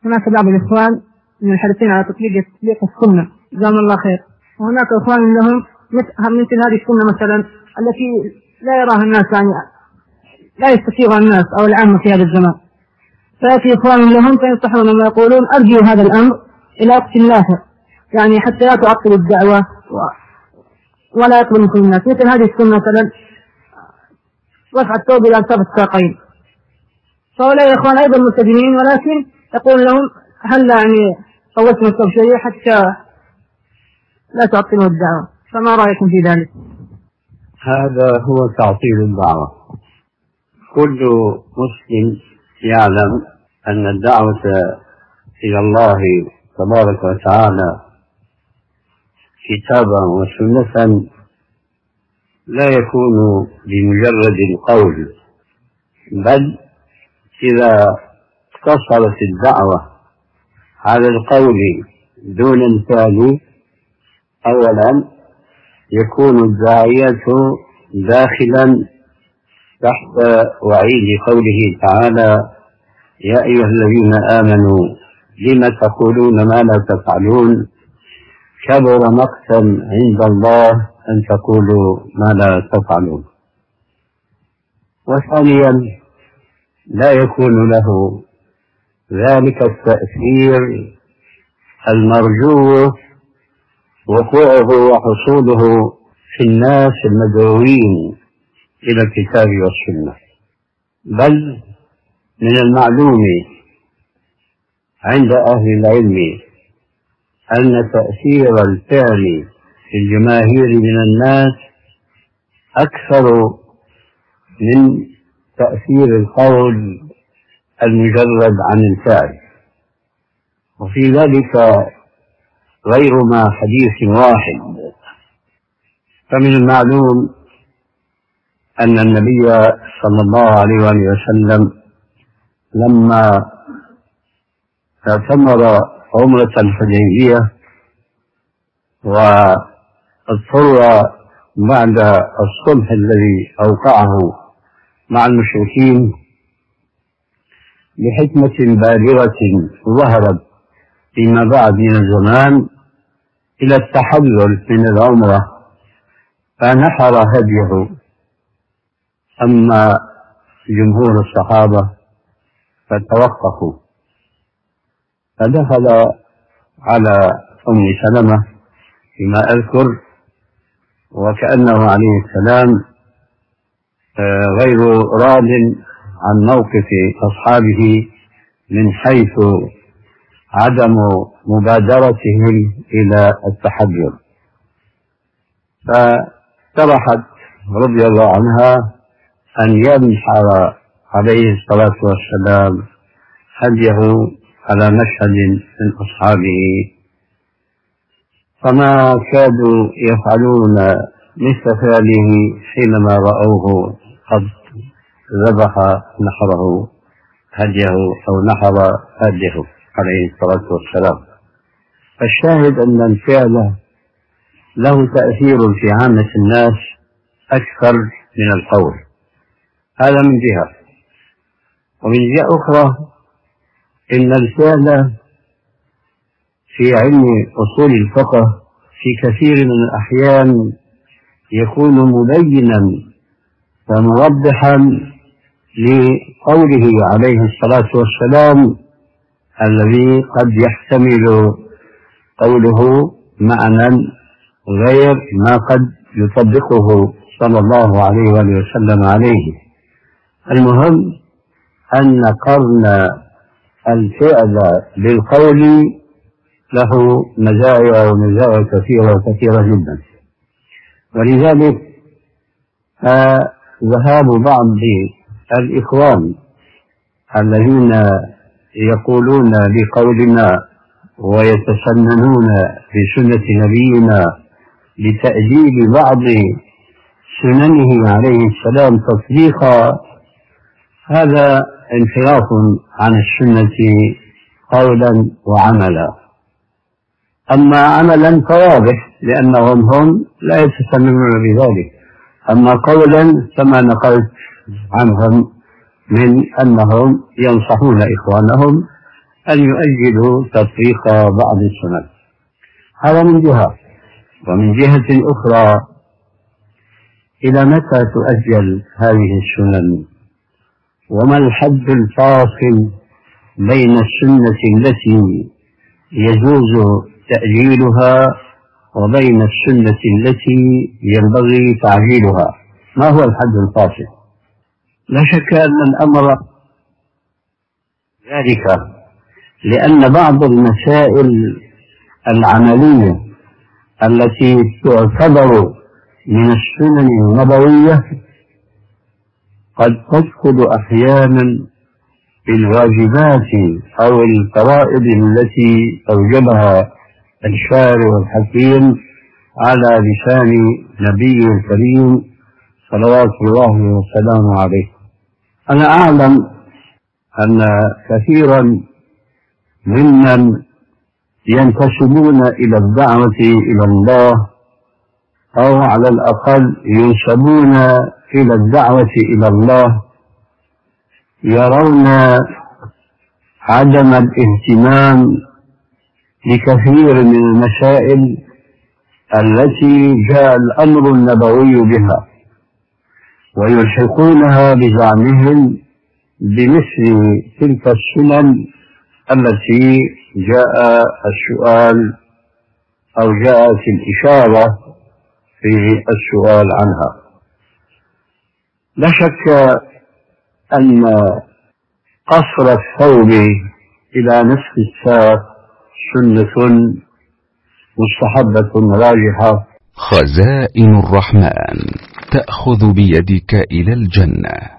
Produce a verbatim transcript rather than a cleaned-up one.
هناك بعض الإخوان من الحريصين على تطبيق تطبيق السنة جزاهم الله خير، وهناك إخوان لهم مثل هذه السنة مثلا التي لا يراها الناس، يعني لا يستطيعها الناس أو العامة في هذا الزمان. فيأتي إخوان لهم فينصحون ويقولون أرجو هذا الأمر إلى وقت لاحق، يعني حتى لا تعطل الدعوة ولا يطلب من كل الناس. مثل هذه السنة مثلا رفع الثوب إلى أنصاف الساقين، فهؤلاء الإخوان أيضا ملتزمين، ولكن يقول لهم هل يعني طولتم الثوب شوية حتى لا تعطلوا الدعوة. فما رأيكم في ذلك؟ هذا هو تعطيل الدعوة. كل مسلم يعلم أن الدعوة إلى الله تبارك وتعالى كتابا وسنة لا يكون بمجرد القول، بل إذا اقتصرت الدعوة على القول دون الفعل أولا يكون الداعية داخلا تحت وعيد قوله تعالى: يا أيها الذين آمنوا لم تقولون ما لا تفعلون كبر مقتا عند الله أن تقولوا ما لا تفعلون. وثانيا لا يكون له ذلك التأثير المرجو وقوعه وحصوله في الناس المدعوين إلى الكتاب والسنة، بل من المعلوم عند أهل العلم أن تأثير الفعل في الجماهير من الناس أكثر من تأثير القول المجرد عن الفعل. وفي ذلك غير ما حديث واحد. فمن المعلوم أن النبي صلى الله عليه وسلم لما اعتمر عمرة الحديبية واضطر بعد الصلح الذي أوقعه مع المشركين لحكمة بالغة ظهرت فيما بعد من الزمان إلى التحلل من العمرة، فنحر هديه. أما جمهور الصحابة فتوقفوا، فدخل على أم سلمة فيما أذكر وكأنه عليه السلام غير راض عن موقف أصحابه من حيث عدم مبادرتهم إلى التحجر، فاقترحت رضي الله عنها أن ينحر عليه الصلاة والسلام هديه على مشهد من أصحابه، فما كادوا يفعلون مثل فعله حينما رأوه قد ذبح نحره هديه أو نحر هديه عليه الصلاة والسلام. فالشاهد أن الفعل له تأثير في عامة الناس أكثر من القول، هذا من جهة. ومن جهة أخرى إن الفعل في علم أصول الفقه في كثير من الأحيان يكون مبينا وموضحا لقوله عليه الصلاة والسلام الذي قد يحتمل قوله معنى غير ما قد يطبقه صلى الله عليه وسلم عليه. المهم أن قرن الفعل بالقول له مزايا ومزايا كثيرة كثيرة جدا. ولذلك ذهاب بعض الإخوان الذين يقولون بقولنا ويتسننون بسنة نبينا لتأجيل بعض سننه عليه السلام تطبيقا، هذا انحراف عن السنة قولا وعملا. أما عملا فواضح لأنهم هم لا يتسننون بذلك، أما قولا كما نقلت عنهم من أنهم ينصحون إخوانهم أن يؤجلوا تطبيق بعض السنن. هذا من جهة. ومن جهة أخرى، إلى متى تؤجل هذه السنن؟ وما الحد الفاصل بين السنة التي يجوز تأجيلها وبين السنة التي ينبغي تعجيلها؟ ما هو الحد الفاصل؟ لا شك أن الأمر ذلك، لأن بعض المسائل العملية التي تعتبر من السنن النبوية قد تدخل أحيانا في الواجبات أو الفرائض التي أوجبها الشارع الحكيم على لسان نبيه الكريم صلوات الله وسلامه عليه. أنا أعلم أن كثيرا ممن ينتسبون إلى الدعوة إلى الله، أو على الأقل ينسبون إلى الدعوة إلى الله، يرون عدم الاهتمام بكثير من المسائل التي جاء الأمر النبوي بها، ويلحقونها بزعمهم بمثل تلك السنن التي جاء السؤال أو جاءت الإشارة في السؤال عنها. لا شك أن قصر الثوب إلى نصف الساق سنة مستحبة راجحة. خزائن الرحمن تأخذ بيدك إلى الجنة.